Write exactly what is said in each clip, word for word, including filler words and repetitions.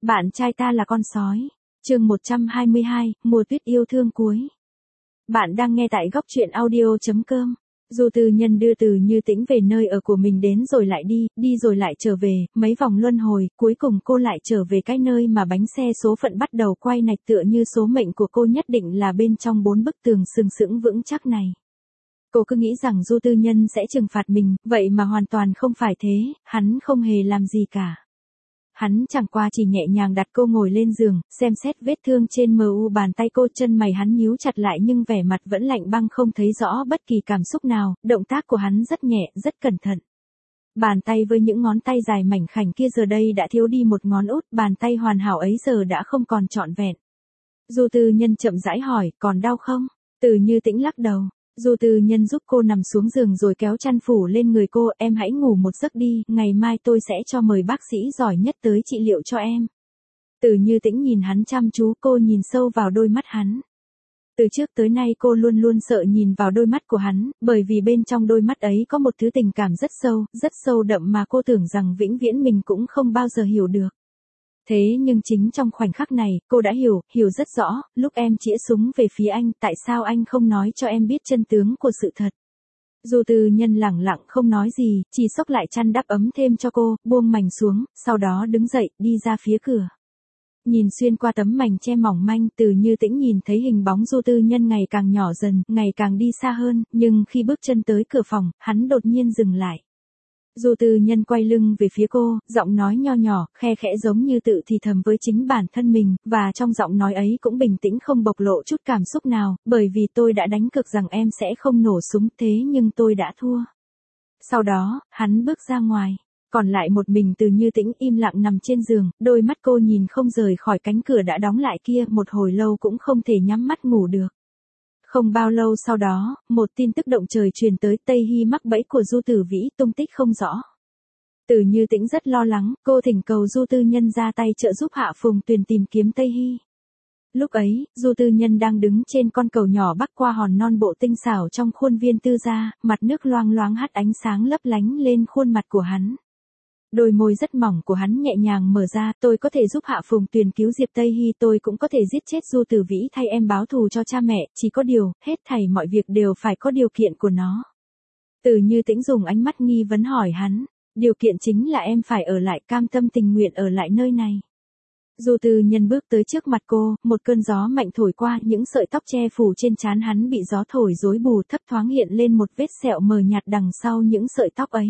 Bạn trai ta là con sói. Chương một trăm hai mươi hai, mùa tuyết yêu thương cuối. Bạn đang nghe tại góc truyện audio chấm com. Du Tư Nhân đưa Từ Như Tĩnh về nơi ở của mình đến rồi lại đi, đi rồi lại trở về, mấy vòng luân hồi, cuối cùng cô lại trở về cái nơi mà bánh xe số phận bắt đầu quay nạch, tựa như số mệnh của cô nhất định là bên trong bốn bức tường sừng sững vững chắc này. Cô cứ nghĩ rằng Du Tư Nhân sẽ trừng phạt mình, vậy mà hoàn toàn không phải thế, hắn không hề làm gì cả. Hắn chẳng qua chỉ nhẹ nhàng đặt cô ngồi lên giường, xem xét vết thương trên mờ u bàn tay cô, chân mày hắn nhíu chặt lại nhưng vẻ mặt vẫn lạnh băng, không thấy rõ bất kỳ cảm xúc nào, động tác của hắn rất nhẹ, rất cẩn thận. Bàn tay với những ngón tay dài mảnh khảnh kia giờ đây đã thiếu đi một ngón út, bàn tay hoàn hảo ấy giờ đã không còn trọn vẹn. Du Tư Nhân chậm rãi hỏi, còn đau không? Từ Như Tĩnh lắc đầu. Du Tư Nhân giúp cô nằm xuống giường rồi kéo chăn phủ lên người cô, em hãy ngủ một giấc đi, ngày mai tôi sẽ cho mời bác sĩ giỏi nhất tới trị liệu cho em. Từ Như Tĩnh nhìn hắn chăm chú, cô nhìn sâu vào đôi mắt hắn. Từ trước tới nay cô luôn luôn sợ nhìn vào đôi mắt của hắn, bởi vì bên trong đôi mắt ấy có một thứ tình cảm rất sâu, rất sâu đậm mà cô tưởng rằng vĩnh viễn mình cũng không bao giờ hiểu được. Thế nhưng chính trong khoảnh khắc này, cô đã hiểu, hiểu rất rõ, lúc em chĩa súng về phía anh, tại sao anh không nói cho em biết chân tướng của sự thật. Du Tư Nhân lẳng lặng không nói gì, chỉ xốc lại chăn đắp ấm thêm cho cô, buông mành xuống, sau đó đứng dậy, đi ra phía cửa. Nhìn xuyên qua tấm mành che mỏng manh, Từ Như Tĩnh nhìn thấy hình bóng Du Tư Nhân ngày càng nhỏ dần, ngày càng đi xa hơn, nhưng khi bước chân tới cửa phòng, hắn đột nhiên dừng lại. Du Tư Nhân quay lưng về phía cô, giọng nói nho nhỏ, khe khẽ giống như tự thì thầm với chính bản thân mình, và trong giọng nói ấy cũng bình tĩnh không bộc lộ chút cảm xúc nào, bởi vì tôi đã đánh cược rằng em sẽ không nổ súng, thế nhưng tôi đã thua. Sau đó, hắn bước ra ngoài, còn lại một mình Từ Như Tĩnh im lặng nằm trên giường, đôi mắt cô nhìn không rời khỏi cánh cửa đã đóng lại kia, một hồi lâu cũng không thể nhắm mắt ngủ được. Không bao lâu sau đó, một tin tức động trời truyền tới, Tây Hy mắc bẫy của Du Tử Vĩ, tung tích không rõ. Từ Như Tĩnh rất lo lắng, cô thỉnh cầu Du Tư Nhân ra tay trợ giúp Hạ Phùng Tuyền tìm kiếm Tây Hy. Lúc ấy, Du Tư Nhân đang đứng trên con cầu nhỏ bắc qua hòn non bộ tinh xảo trong khuôn viên tư gia, mặt nước loang loáng hắt ánh sáng lấp lánh lên khuôn mặt của hắn. Đôi môi rất mỏng của hắn nhẹ nhàng mở ra, tôi có thể giúp Hạ Phùng Tuyền cứu Diệp Tây Hy, tôi cũng có thể giết chết Du Tử Vĩ thay em báo thù cho cha mẹ, chỉ có điều, hết thảy mọi việc đều phải có điều kiện của nó. Từ Như Tĩnh dùng ánh mắt nghi vấn hỏi hắn, điều kiện chính là em phải ở lại, cam tâm tình nguyện ở lại nơi này. Du Tư Nhân bước tới trước mặt cô, một cơn gió mạnh thổi qua, những sợi tóc che phủ trên trán hắn bị gió thổi rối bù, thấp thoáng hiện lên một vết sẹo mờ nhạt đằng sau những sợi tóc ấy.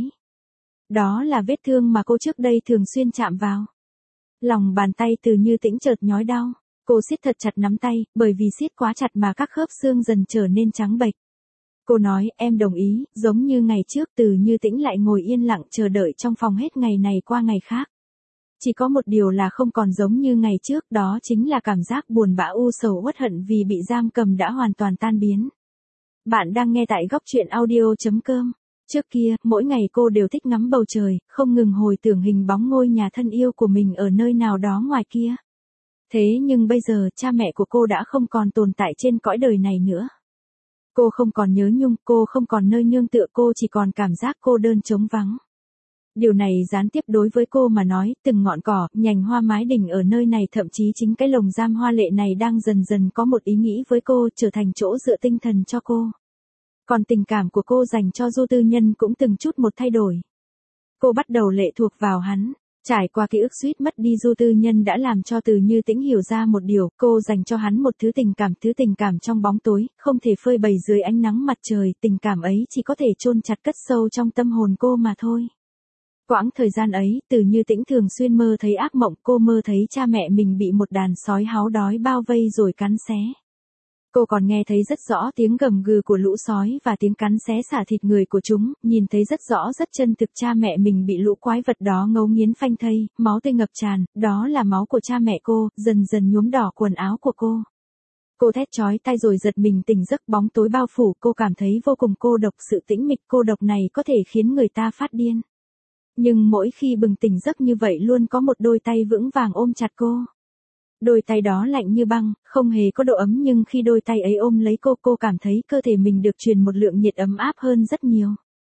Đó là vết thương mà cô trước đây thường xuyên chạm vào. Lòng bàn tay Từ Như Tĩnh chợt nhói đau, cô siết thật chặt nắm tay, bởi vì siết quá chặt mà các khớp xương dần trở nên trắng bệch. Cô nói, em đồng ý, giống như ngày trước. Từ Như Tĩnh lại ngồi yên lặng chờ đợi trong phòng hết ngày này qua ngày khác. Chỉ có một điều là không còn giống như ngày trước, đó chính là cảm giác buồn bã u sầu uất hận vì bị giam cầm đã hoàn toàn tan biến. Bạn đang nghe tại góc truyện audio chấm com. Trước kia, mỗi ngày cô đều thích ngắm bầu trời, không ngừng hồi tưởng hình bóng ngôi nhà thân yêu của mình ở nơi nào đó ngoài kia. Thế nhưng bây giờ, cha mẹ của cô đã không còn tồn tại trên cõi đời này nữa. Cô không còn nhớ nhung, cô không còn nơi nương tựa, cô chỉ còn cảm giác cô đơn trống vắng. Điều này gián tiếp đối với cô mà nói, từng ngọn cỏ, nhành hoa mái đình ở nơi này, thậm chí chính cái lồng giam hoa lệ này đang dần dần có một ý nghĩ với cô, trở thành chỗ dựa tinh thần cho cô. Còn tình cảm của cô dành cho Du Tư Nhân cũng từng chút một thay đổi. Cô bắt đầu lệ thuộc vào hắn. Trải qua ký ức suýt mất đi, Du Tư Nhân đã làm cho Từ Như Tĩnh hiểu ra một điều, cô dành cho hắn một thứ tình cảm, thứ tình cảm trong bóng tối, không thể phơi bày dưới ánh nắng mặt trời, tình cảm ấy chỉ có thể chôn chặt cất sâu trong tâm hồn cô mà thôi. Quãng thời gian ấy, Từ Như Tĩnh thường xuyên mơ thấy ác mộng, cô mơ thấy cha mẹ mình bị một đàn sói háo đói bao vây rồi cắn xé. Cô còn nghe thấy rất rõ tiếng gầm gừ của lũ sói và tiếng cắn xé xả thịt người của chúng, nhìn thấy rất rõ rất chân thực cha mẹ mình bị lũ quái vật đó ngấu nghiến phanh thây, máu tươi ngập tràn, đó là máu của cha mẹ cô, dần dần nhuốm đỏ quần áo của cô. Cô thét chói tai rồi giật mình tỉnh giấc, bóng tối bao phủ, cô cảm thấy vô cùng cô độc, sự tĩnh mịch cô độc này có thể khiến người ta phát điên. Nhưng mỗi khi bừng tỉnh giấc như vậy luôn có một đôi tay vững vàng ôm chặt cô. Đôi tay đó lạnh như băng, không hề có độ ấm, nhưng khi đôi tay ấy ôm lấy cô, cô cảm thấy cơ thể mình được truyền một lượng nhiệt ấm áp hơn rất nhiều.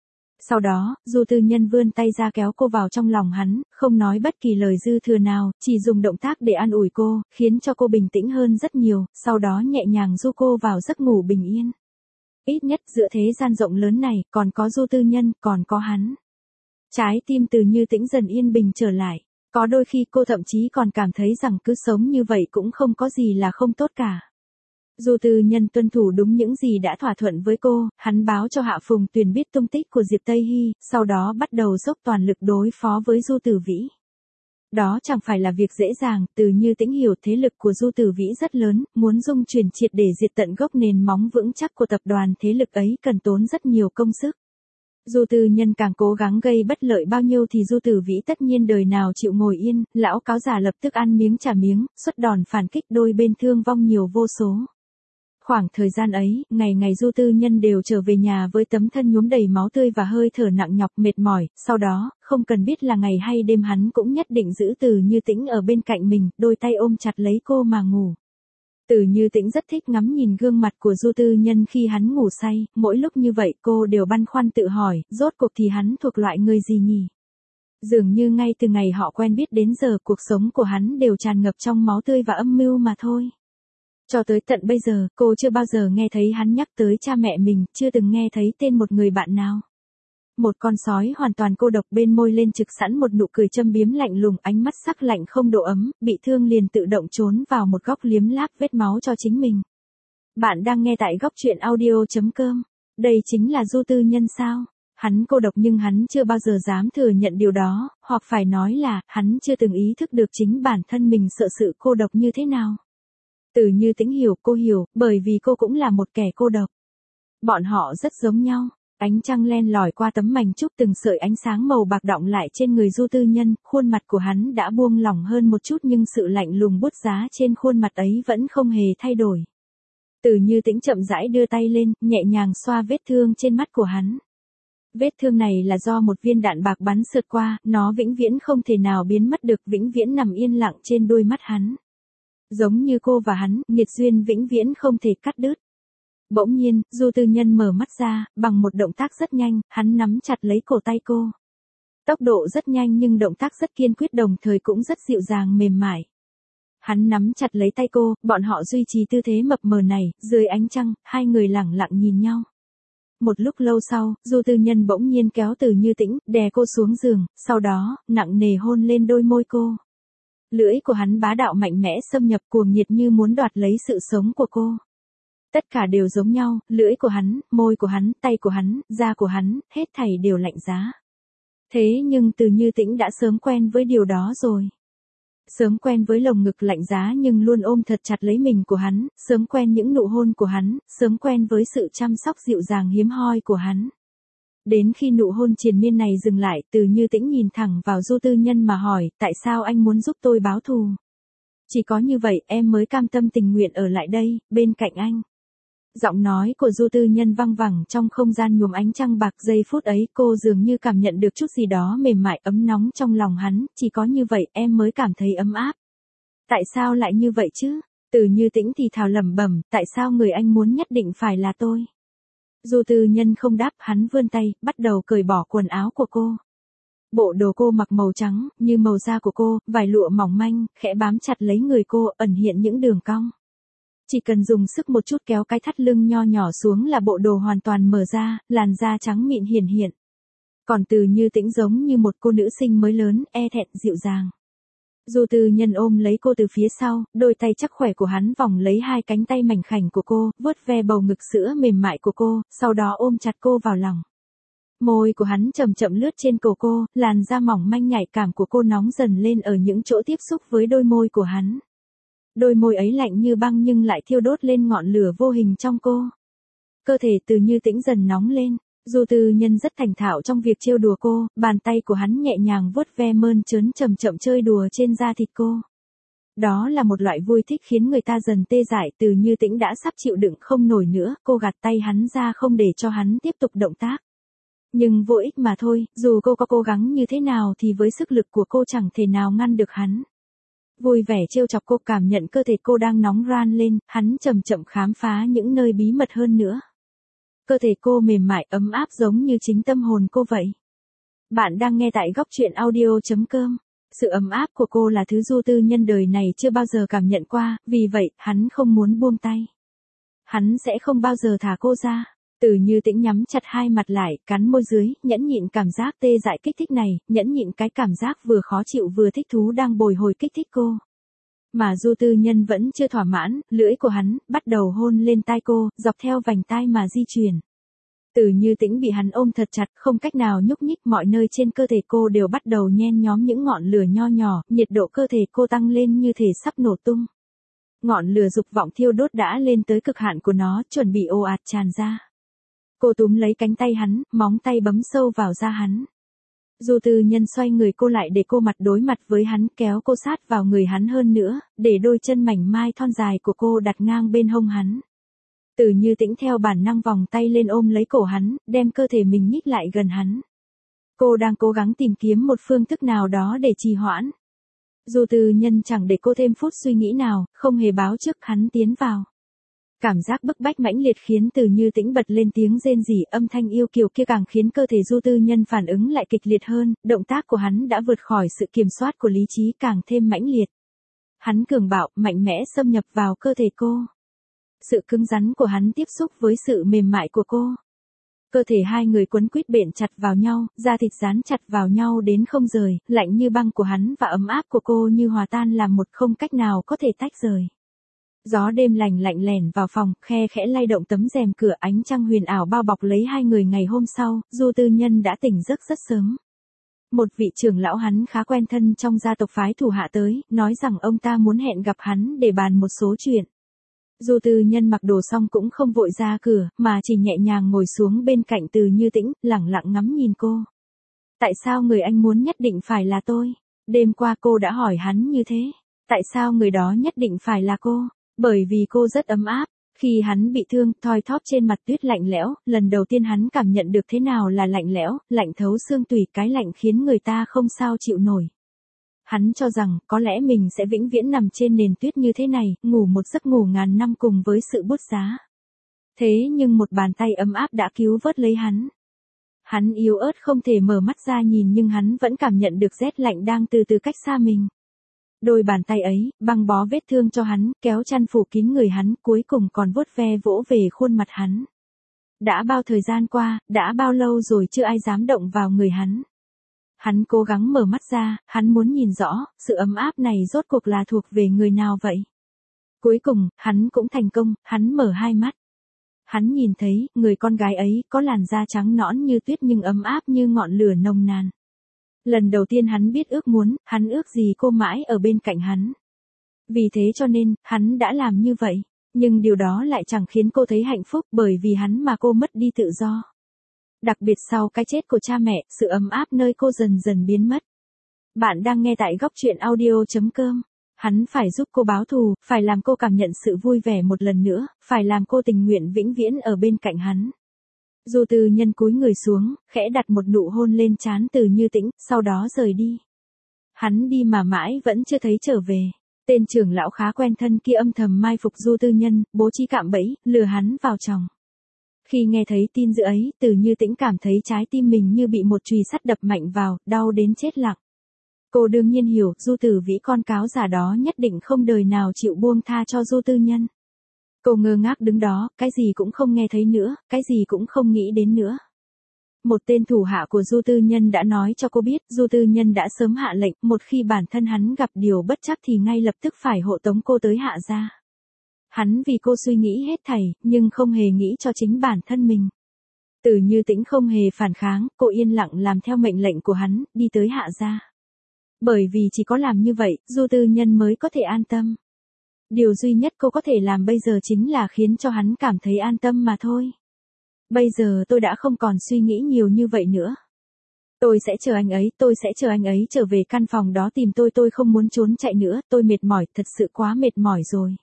Sau đó, Du Tư Nhân vươn tay ra kéo cô vào trong lòng hắn, không nói bất kỳ lời dư thừa nào, chỉ dùng động tác để an ủi cô, khiến cho cô bình tĩnh hơn rất nhiều, sau đó nhẹ nhàng du cô vào giấc ngủ bình yên. Ít nhất giữa thế gian rộng lớn này, còn có Du Tư Nhân, còn có hắn. Trái tim Từ Như Tĩnh dần yên bình trở lại. Có đôi khi cô thậm chí còn cảm thấy rằng cứ sống như vậy cũng không có gì là không tốt cả. Du Tư Nhân tuân thủ đúng những gì đã thỏa thuận với cô, hắn báo cho Hạ Phùng Tuyền biết tung tích của Diệp Tây Hy, sau đó bắt đầu dốc toàn lực đối phó với Du Tử Vĩ. Đó chẳng phải là việc dễ dàng, Từ Như Tĩnh hiểu thế lực của Du Tử Vĩ rất lớn, muốn dung chuyển triệt để diệt tận gốc nền móng vững chắc của tập đoàn thế lực ấy cần tốn rất nhiều công sức. Du Tư Nhân càng cố gắng gây bất lợi bao nhiêu thì Du Tử Vĩ tất nhiên đời nào chịu ngồi yên, lão cáo già lập tức ăn miếng trả miếng, xuất đòn phản kích đôi bên thương vong nhiều vô số. Khoảng thời gian ấy, ngày ngày Du Tư Nhân đều trở về nhà với tấm thân nhuốm đầy máu tươi và hơi thở nặng nhọc mệt mỏi, sau đó, không cần biết là ngày hay đêm hắn cũng nhất định giữ Từ Như Tĩnh ở bên cạnh mình, đôi tay ôm chặt lấy cô mà ngủ. Từ Như Tĩnh rất thích ngắm nhìn gương mặt của Du Tư Nhân khi hắn ngủ say, mỗi lúc như vậy cô đều băn khoăn tự hỏi, rốt cuộc thì hắn thuộc loại người gì nhỉ? Dường như ngay từ ngày họ quen biết đến giờ cuộc sống của hắn đều tràn ngập trong máu tươi và âm mưu mà thôi. Cho tới tận bây giờ, cô chưa bao giờ nghe thấy hắn nhắc tới cha mẹ mình, chưa từng nghe thấy tên một người bạn nào. Một con sói hoàn toàn cô độc bên môi lên trực sẵn một nụ cười châm biếm lạnh lùng, ánh mắt sắc lạnh không độ ấm, bị thương liền tự động trốn vào một góc liếm láp vết máu cho chính mình. Bạn đang nghe tại góc truyện audio chấm com. Đây chính là Du Tư Nhân sao? Hắn cô độc nhưng hắn chưa bao giờ dám thừa nhận điều đó, hoặc phải nói là, hắn chưa từng ý thức được chính bản thân mình sợ sự cô độc như thế nào. Từ Như Tĩnh hiểu, cô hiểu, bởi vì cô cũng là một kẻ cô độc. Bọn họ rất giống nhau. Ánh trăng len lỏi qua tấm mảnh trúc, từng sợi ánh sáng màu bạc đọng lại trên người Du Tư Nhân, khuôn mặt của hắn đã buông lỏng hơn một chút nhưng sự lạnh lùng bút giá trên khuôn mặt ấy vẫn không hề thay đổi. Từ Như Tĩnh chậm rãi đưa tay lên, nhẹ nhàng xoa vết thương trên mắt của hắn. Vết thương này là do một viên đạn bạc bắn sượt qua, nó vĩnh viễn không thể nào biến mất được, vĩnh viễn nằm yên lặng trên đôi mắt hắn. Giống như cô và hắn, nghiệt duyên vĩnh viễn không thể cắt đứt. Bỗng nhiên, Du Tư Nhân mở mắt ra, bằng một động tác rất nhanh, hắn nắm chặt lấy cổ tay cô. Tốc độ rất nhanh nhưng động tác rất kiên quyết, đồng thời cũng rất dịu dàng mềm mại. Hắn nắm chặt lấy tay cô, bọn họ duy trì tư thế mập mờ này, dưới ánh trăng, hai người lẳng lặng nhìn nhau. Một lúc lâu sau, Du Tư Nhân bỗng nhiên kéo Từ Như Tĩnh, đè cô xuống giường, sau đó, nặng nề hôn lên đôi môi cô. Lưỡi của hắn bá đạo mạnh mẽ xâm nhập, cuồng nhiệt như muốn đoạt lấy sự sống của cô. Tất cả đều giống nhau, lưỡi của hắn, môi của hắn, tay của hắn, da của hắn, hết thảy đều lạnh giá. Thế nhưng Từ Như Tĩnh đã sớm quen với điều đó rồi. Sớm quen với lồng ngực lạnh giá nhưng luôn ôm thật chặt lấy mình của hắn, sớm quen những nụ hôn của hắn, sớm quen với sự chăm sóc dịu dàng hiếm hoi của hắn. Đến khi nụ hôn triền miên này dừng lại, Từ Như Tĩnh nhìn thẳng vào Du Tư Nhân mà hỏi, tại sao anh muốn giúp tôi báo thù? Chỉ có như vậy em mới cam tâm tình nguyện ở lại đây, bên cạnh anh. Giọng nói của Du Tư Nhân văng vẳng trong không gian nhuộm ánh trăng bạc, giây phút ấy cô dường như cảm nhận được chút gì đó mềm mại ấm nóng trong lòng hắn, chỉ có như vậy em mới cảm thấy ấm áp. Tại sao lại như vậy chứ? Từ Như Tĩnh thì thào lẩm bẩm, tại sao người anh muốn nhất định phải là tôi? Du Tư Nhân không đáp, hắn vươn tay, bắt đầu cởi bỏ quần áo của cô. Bộ đồ cô mặc màu trắng, như màu da của cô, vải lụa mỏng manh, khẽ bám chặt lấy người cô, ẩn hiện những đường cong. Chỉ cần dùng sức một chút kéo cái thắt lưng nho nhỏ xuống là bộ đồ hoàn toàn mở ra, làn da trắng mịn hiển hiện. Còn Từ Như Tĩnh giống như một cô nữ sinh mới lớn, e thẹn dịu dàng. Du Tư Nhân ôm lấy cô từ phía sau, đôi tay chắc khỏe của hắn vòng lấy hai cánh tay mảnh khảnh của cô, vuốt ve bầu ngực sữa mềm mại của cô, sau đó ôm chặt cô vào lòng. Môi của hắn chậm chậm lướt trên cổ cô, làn da mỏng manh nhạy cảm của cô nóng dần lên ở những chỗ tiếp xúc với đôi môi của hắn. Đôi môi ấy lạnh như băng nhưng lại thiêu đốt lên ngọn lửa vô hình trong cô. Cơ thể Từ Như Tĩnh dần nóng lên. Du Tư Nhân rất thành thạo trong việc trêu đùa cô, bàn tay của hắn nhẹ nhàng vuốt ve mơn trớn chậm chậm chơi đùa trên da thịt cô. Đó là một loại vui thích khiến người ta dần tê dại. Từ Như Tĩnh đã sắp chịu đựng không nổi nữa, cô gạt tay hắn ra không để cho hắn tiếp tục động tác. Nhưng vô ích mà thôi, dù cô có cố gắng như thế nào thì với sức lực của cô chẳng thể nào ngăn được hắn. Vui vẻ trêu chọc cô, cảm nhận cơ thể cô đang nóng ran lên, hắn chậm chậm khám phá những nơi bí mật hơn nữa. Cơ thể cô mềm mại ấm áp giống như chính tâm hồn cô vậy. Bạn đang nghe tại góc truyện audio.com. Sự ấm áp của cô là thứ Du Tư Nhân đời này chưa bao giờ cảm nhận qua, vì vậy, hắn không muốn buông tay. Hắn sẽ không bao giờ thả cô ra. Từ Như Tĩnh nhắm chặt hai mặt lại, cắn môi dưới, nhẫn nhịn cảm giác tê dại kích thích này, nhẫn nhịn cái cảm giác vừa khó chịu vừa thích thú đang bồi hồi kích thích cô. Mà Du Tư Nhân vẫn chưa thỏa mãn, lưỡi của hắn bắt đầu hôn lên tai cô, dọc theo vành tai mà di chuyển. Từ Như Tĩnh bị hắn ôm thật chặt, không cách nào nhúc nhích, mọi nơi trên cơ thể cô đều bắt đầu nhen nhóm những ngọn lửa nho nhỏ, nhiệt độ cơ thể cô tăng lên như thể sắp nổ tung. Ngọn lửa dục vọng thiêu đốt đã lên tới cực hạn của nó, chuẩn bị ồ ạt tràn ra. Cô túm lấy cánh tay hắn, móng tay bấm sâu vào da hắn. Du Tư Nhân xoay người cô lại để cô mặt đối mặt với hắn, kéo cô sát vào người hắn hơn nữa, để đôi chân mảnh mai thon dài của cô đặt ngang bên hông hắn. Từ Như Tĩnh theo bản năng vòng tay lên ôm lấy cổ hắn, đem cơ thể mình nhích lại gần hắn. Cô đang cố gắng tìm kiếm một phương thức nào đó để trì hoãn. Du Tư Nhân chẳng để cô thêm phút suy nghĩ nào, không hề báo trước hắn tiến vào. Cảm giác bức bách mãnh liệt khiến Từ Như Tĩnh bật lên tiếng rên rỉ, âm thanh yêu kiều kia càng khiến cơ thể Du Tư Nhân phản ứng lại kịch liệt hơn, động tác của hắn đã vượt khỏi sự kiểm soát của lý trí càng thêm mãnh liệt. Hắn cường bạo, mạnh mẽ xâm nhập vào cơ thể cô. Sự cứng rắn của hắn tiếp xúc với sự mềm mại của cô. Cơ thể hai người quấn quýt bện chặt vào nhau, da thịt dán chặt vào nhau đến không rời, lạnh như băng của hắn và ấm áp của cô như hòa tan làm một, không cách nào có thể tách rời. Gió đêm lành lạnh lẻn vào phòng, khe khẽ lay động tấm rèm cửa, ánh trăng huyền ảo bao bọc lấy hai người. Ngày hôm sau, Du Tư Nhân đã tỉnh giấc rất sớm. Một vị trưởng lão hắn khá quen thân trong gia tộc phái thủ hạ tới, nói rằng ông ta muốn hẹn gặp hắn để bàn một số chuyện. Du Tư Nhân mặc đồ xong cũng không vội ra cửa, mà chỉ nhẹ nhàng ngồi xuống bên cạnh Từ Như Tĩnh, lẳng lặng ngắm nhìn cô. Tại sao người anh muốn nhất định phải là tôi? Đêm qua cô đã hỏi hắn như thế. Tại sao người đó nhất định phải là cô? Bởi vì cô rất ấm áp. Khi hắn bị thương, thoi thóp trên mặt tuyết lạnh lẽo, lần đầu tiên hắn cảm nhận được thế nào là lạnh lẽo, lạnh thấu xương tủy, cái lạnh khiến người ta không sao chịu nổi. Hắn cho rằng, có lẽ mình sẽ vĩnh viễn nằm trên nền tuyết như thế này, ngủ một giấc ngủ ngàn năm cùng với sự bút giá. Thế nhưng một bàn tay ấm áp đã cứu vớt lấy hắn. Hắn yếu ớt không thể mở mắt ra nhìn nhưng hắn vẫn cảm nhận được rét lạnh đang từ từ cách xa mình. Đôi bàn tay ấy, băng bó vết thương cho hắn, kéo chăn phủ kín người hắn, cuối cùng còn vuốt ve vỗ về khuôn mặt hắn. Đã bao thời gian qua, đã bao lâu rồi chưa ai dám động vào người hắn. Hắn cố gắng mở mắt ra, hắn muốn nhìn rõ, sự ấm áp này rốt cuộc là thuộc về người nào vậy. Cuối cùng, hắn cũng thành công, hắn mở hai mắt. Hắn nhìn thấy, người con gái ấy, có làn da trắng nõn như tuyết nhưng ấm áp như ngọn lửa nồng nàn. Lần đầu tiên hắn biết ước muốn, hắn ước gì cô mãi ở bên cạnh hắn. Vì thế cho nên, hắn đã làm như vậy. Nhưng điều đó lại chẳng khiến cô thấy hạnh phúc bởi vì hắn mà cô mất đi tự do. Đặc biệt sau cái chết của cha mẹ, sự ấm áp nơi cô dần dần biến mất. Bạn đang nghe tại góc truyện audio.com. Hắn phải giúp cô báo thù, phải làm cô cảm nhận sự vui vẻ một lần nữa, phải làm cô tình nguyện vĩnh viễn ở bên cạnh hắn. Du Tư Nhân cúi người xuống, khẽ đặt một nụ hôn lên trán Từ Như Tĩnh, sau đó rời đi. Hắn đi mà mãi vẫn chưa thấy trở về. Tên trưởng lão khá quen thân kia âm thầm mai phục Du Tư Nhân, bố trí cạm bẫy, lừa hắn vào chồng. Khi nghe thấy tin dữ ấy, Từ Như Tĩnh cảm thấy trái tim mình như bị một chùy sắt đập mạnh vào, đau đến chết lặng. Cô đương nhiên hiểu, Du Tử Vĩ con cáo giả đó nhất định không đời nào chịu buông tha cho Du Tư Nhân. Cô ngơ ngác đứng đó, cái gì cũng không nghe thấy nữa, cái gì cũng không nghĩ đến nữa. Một tên thủ hạ của Du Tư Nhân đã nói cho cô biết, Du Tư Nhân đã sớm hạ lệnh, một khi bản thân hắn gặp điều bất trắc thì ngay lập tức phải hộ tống cô tới Hạ gia. Hắn vì cô suy nghĩ hết thảy, nhưng không hề nghĩ cho chính bản thân mình. Từ Như Tĩnh không hề phản kháng, cô yên lặng làm theo mệnh lệnh của hắn, đi tới Hạ gia. Bởi vì chỉ có làm như vậy, Du Tư Nhân mới có thể an tâm. Điều duy nhất cô có thể làm bây giờ chính là khiến cho hắn cảm thấy an tâm mà thôi. Bây giờ tôi đã không còn suy nghĩ nhiều như vậy nữa. Tôi sẽ chờ anh ấy, tôi sẽ chờ anh ấy trở về căn phòng đó tìm tôi, tôi không muốn trốn chạy nữa, tôi mệt mỏi, thật sự quá mệt mỏi rồi.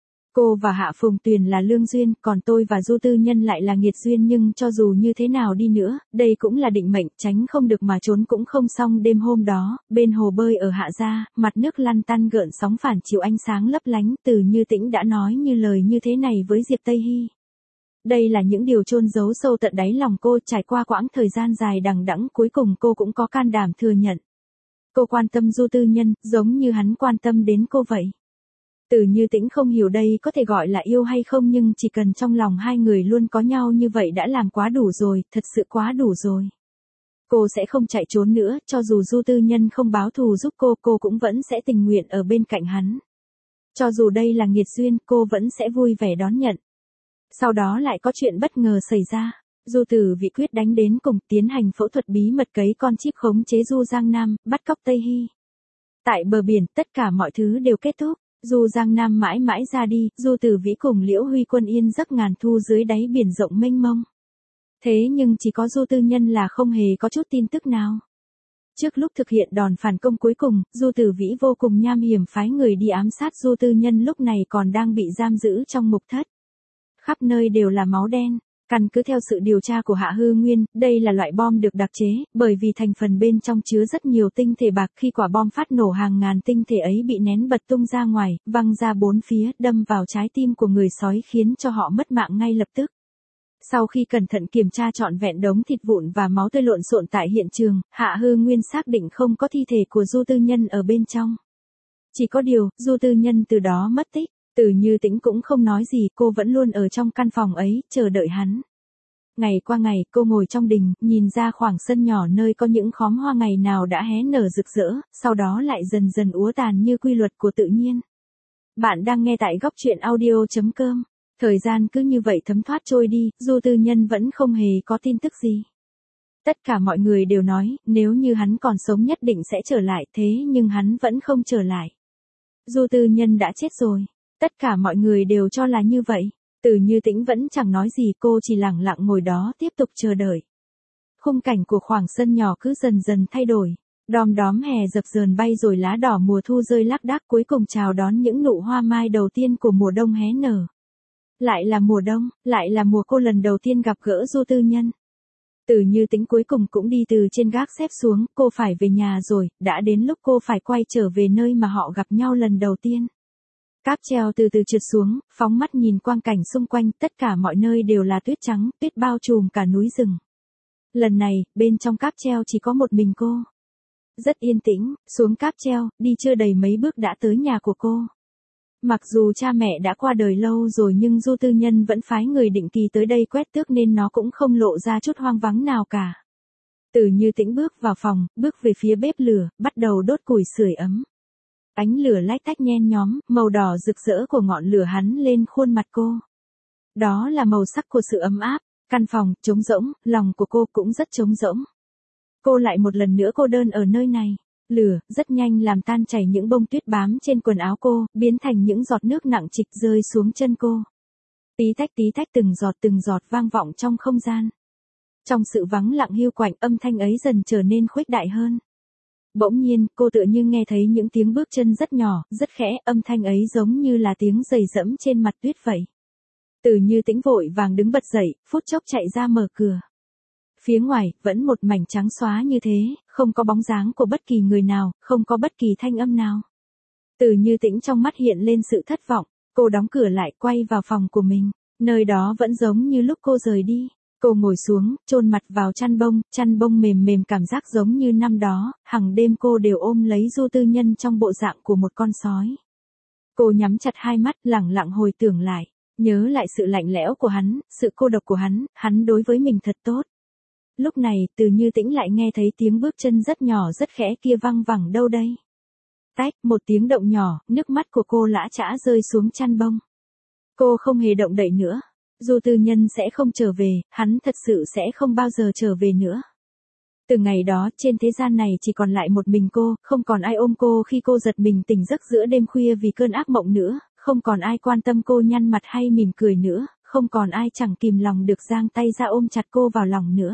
Cô và Hạ Phùng Tuyền là lương duyên, còn tôi và Du Tư Nhân lại là nghiệt duyên, nhưng cho dù như thế nào đi nữa, đây cũng là định mệnh, tránh không được mà trốn cũng không xong. Đêm hôm đó, bên hồ bơi ở Hạ gia, mặt nước lăn tăn gợn sóng phản chiếu ánh sáng lấp lánh, Từ Như Tĩnh đã nói như lời như thế này với Diệp Tây Hy. Đây là những điều chôn giấu sâu tận đáy lòng cô, trải qua quãng thời gian dài đằng đẵng cuối cùng cô cũng có can đảm thừa nhận. Cô quan tâm Du Tư Nhân, giống như hắn quan tâm đến cô vậy. Từ Như Tĩnh không hiểu đây có thể gọi là yêu hay không, nhưng chỉ cần trong lòng hai người luôn có nhau như vậy đã làm quá đủ rồi, thật sự quá đủ rồi. Cô sẽ không chạy trốn nữa, cho dù Du Tư Nhân không báo thù giúp cô, cô cũng vẫn sẽ tình nguyện ở bên cạnh hắn. Cho dù đây là nghiệt duyên, cô vẫn sẽ vui vẻ đón nhận. Sau đó lại có chuyện bất ngờ xảy ra. Du Tử Vĩ quyết đánh đến cùng, tiến hành phẫu thuật bí mật cấy con chip khống chế Du Giang Nam, bắt cóc Tây Hy. Tại bờ biển, tất cả mọi thứ đều kết thúc. Du Giang Nam mãi mãi ra đi, Du Tử Vĩ cùng Liễu Huy Quân yên giấc ngàn thu dưới đáy biển rộng mênh mông. Thế nhưng chỉ có Du Tư Nhân là không hề có chút tin tức nào. Trước lúc thực hiện đòn phản công cuối cùng, Du Tử Vĩ vô cùng nham hiểm phái người đi ám sát Du Tư Nhân, lúc này còn đang bị giam giữ trong mục thất. Khắp nơi đều là máu đen. Căn cứ theo sự điều tra của Hạ Hư Nguyên, đây là loại bom được đặc chế, bởi vì thành phần bên trong chứa rất nhiều tinh thể bạc, khi quả bom phát nổ hàng ngàn tinh thể ấy bị nén bật tung ra ngoài, văng ra bốn phía, đâm vào trái tim của người sói khiến cho họ mất mạng ngay lập tức. Sau khi cẩn thận kiểm tra trọn vẹn đống thịt vụn và máu tươi lộn xộn tại hiện trường, Hạ Hư Nguyên xác định không có thi thể của Du Tư Nhân ở bên trong. Chỉ có điều, Du Tư Nhân từ đó mất tích. Từ Như Tĩnh cũng không nói gì, cô vẫn luôn ở trong căn phòng ấy, chờ đợi hắn. Ngày qua ngày, cô ngồi trong đình, nhìn ra khoảng sân nhỏ nơi có những khóm hoa ngày nào đã hé nở rực rỡ, sau đó lại dần dần úa tàn như quy luật của tự nhiên. Bạn đang nghe tại góc truyện audio chấm com. Thời gian cứ như vậy thấm thoát trôi đi, Du Tư Nhân vẫn không hề có tin tức gì. Tất cả mọi người đều nói, nếu như hắn còn sống nhất định sẽ trở lại, thế nhưng hắn vẫn không trở lại. Du Tư Nhân đã chết rồi. Tất cả mọi người đều cho là như vậy. Từ Như Tĩnh vẫn chẳng nói gì, cô chỉ lặng lặng ngồi đó tiếp tục chờ đợi. Khung cảnh của khoảng sân nhỏ cứ dần dần thay đổi. Đom đóm hè dập dờn bay rồi lá đỏ mùa thu rơi lác đác, cuối cùng chào đón những nụ hoa mai đầu tiên của mùa đông hé nở. Lại là mùa đông, lại là mùa cô lần đầu tiên gặp gỡ Du Tư Nhân. Từ Như Tĩnh cuối cùng cũng đi từ trên gác xếp xuống, cô phải về nhà rồi, đã đến lúc cô phải quay trở về nơi mà họ gặp nhau lần đầu tiên. Cáp treo từ từ trượt xuống, phóng mắt nhìn quang cảnh xung quanh, tất cả mọi nơi đều là tuyết trắng, tuyết bao trùm cả núi rừng. Lần này, bên trong cáp treo chỉ có một mình cô. Rất yên tĩnh, xuống cáp treo, đi chưa đầy mấy bước đã tới nhà của cô. Mặc dù cha mẹ đã qua đời lâu rồi nhưng Du Tư Nhân vẫn phái người định kỳ tới đây quét tước nên nó cũng không lộ ra chút hoang vắng nào cả. Từ Như Tĩnh bước vào phòng, bước về phía bếp lửa, bắt đầu đốt củi sưởi ấm. Ánh lửa lách tách nhen nhóm, màu đỏ rực rỡ của ngọn lửa hắn lên khuôn mặt cô. Đó là màu sắc của sự ấm áp, căn phòng, trống rỗng, lòng của cô cũng rất trống rỗng. Cô lại một lần nữa cô đơn ở nơi này. Lửa, rất nhanh làm tan chảy những bông tuyết bám trên quần áo cô, biến thành những giọt nước nặng trịch rơi xuống chân cô. Tí tách tí tách từng giọt từng giọt vang vọng trong không gian. Trong sự vắng lặng hiu quạnh, âm thanh ấy dần trở nên khuếch đại hơn. Bỗng nhiên, cô tựa như nghe thấy những tiếng bước chân rất nhỏ, rất khẽ, âm thanh ấy giống như là tiếng giày dẫm trên mặt tuyết vậy. Từ Như Tĩnh vội vàng đứng bật dậy, phút chốc chạy ra mở cửa. Phía ngoài, vẫn một mảnh trắng xóa như thế, không có bóng dáng của bất kỳ người nào, không có bất kỳ thanh âm nào. Từ Như Tĩnh trong mắt hiện lên sự thất vọng, cô đóng cửa lại quay vào phòng của mình, nơi đó vẫn giống như lúc cô rời đi. Cô ngồi xuống, chôn mặt vào chăn bông, chăn bông mềm mềm cảm giác giống như năm đó, hằng đêm cô đều ôm lấy Du Tư Nhân trong bộ dạng của một con sói. Cô nhắm chặt hai mắt, lặng lặng hồi tưởng lại, nhớ lại sự lạnh lẽo của hắn, sự cô độc của hắn, hắn đối với mình thật tốt. Lúc này, Từ Như Tĩnh lại nghe thấy tiếng bước chân rất nhỏ rất khẽ kia văng vẳng đâu đây. Tách, một tiếng động nhỏ, nước mắt của cô lã chã rơi xuống chăn bông. Cô không hề động đậy nữa. Du Tư Nhân sẽ không trở về, hắn thật sự sẽ không bao giờ trở về nữa. Từ ngày đó, trên thế gian này chỉ còn lại một mình cô, không còn ai ôm cô khi cô giật mình tỉnh giấc giữa đêm khuya vì cơn ác mộng nữa, không còn ai quan tâm cô nhăn mặt hay mỉm cười nữa, không còn ai chẳng kìm lòng được giang tay ra ôm chặt cô vào lòng nữa.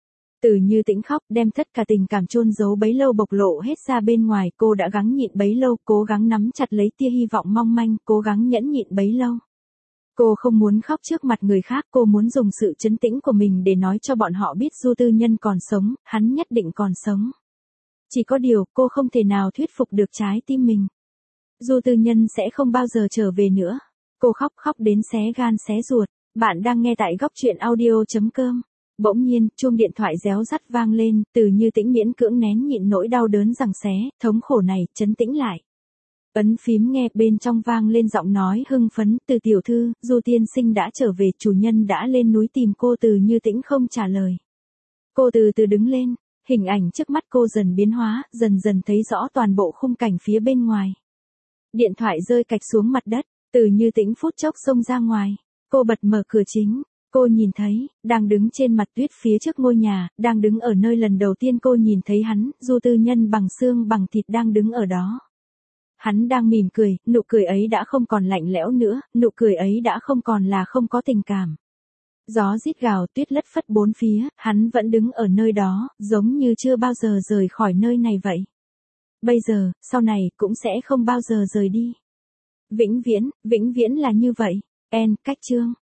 Từ Như Tĩnh khóc, đem tất cả tình cảm chôn giấu bấy lâu bộc lộ hết ra bên ngoài, cô đã gắng nhịn bấy lâu, cố gắng nắm chặt lấy tia hy vọng mong manh, cố gắng nhẫn nhịn bấy lâu. Cô không muốn khóc trước mặt người khác, cô muốn dùng sự trấn tĩnh của mình để nói cho bọn họ biết Du Tư Nhân còn sống, hắn nhất định còn sống. Chỉ có điều, cô không thể nào thuyết phục được trái tim mình. Du Tư Nhân sẽ không bao giờ trở về nữa. Cô khóc khóc đến xé gan xé ruột. Bạn đang nghe tại góc truyện audio chấm com. Bỗng nhiên, chuông điện thoại réo rắt vang lên, Từ Như Tĩnh miễn cưỡng nén nhịn nỗi đau đớn giằng xé, thống khổ này, trấn tĩnh lại. Ấn phím nghe, bên trong vang lên giọng nói hưng phấn, Từ tiểu thư, Du tiên sinh đã trở về, chủ nhân đã lên núi tìm cô. Từ Như Tĩnh không trả lời. Cô từ từ đứng lên, hình ảnh trước mắt cô dần biến hóa, dần dần thấy rõ toàn bộ khung cảnh phía bên ngoài. Điện thoại rơi cạch xuống mặt đất, Từ Như Tĩnh phút chốc xông ra ngoài. Cô bật mở cửa chính, cô nhìn thấy, đang đứng trên mặt tuyết phía trước ngôi nhà, đang đứng ở nơi lần đầu tiên cô nhìn thấy hắn, Du Tư Nhân bằng xương bằng thịt đang đứng ở đó. Hắn đang mỉm cười, nụ cười ấy đã không còn lạnh lẽo nữa, nụ cười ấy đã không còn là không có tình cảm. Gió rít gào, tuyết lất phất bốn phía, hắn vẫn đứng ở nơi đó, giống như chưa bao giờ rời khỏi nơi này vậy. Bây giờ, sau này, cũng sẽ không bao giờ rời đi. Vĩnh viễn, vĩnh viễn là như vậy. En, cách chương.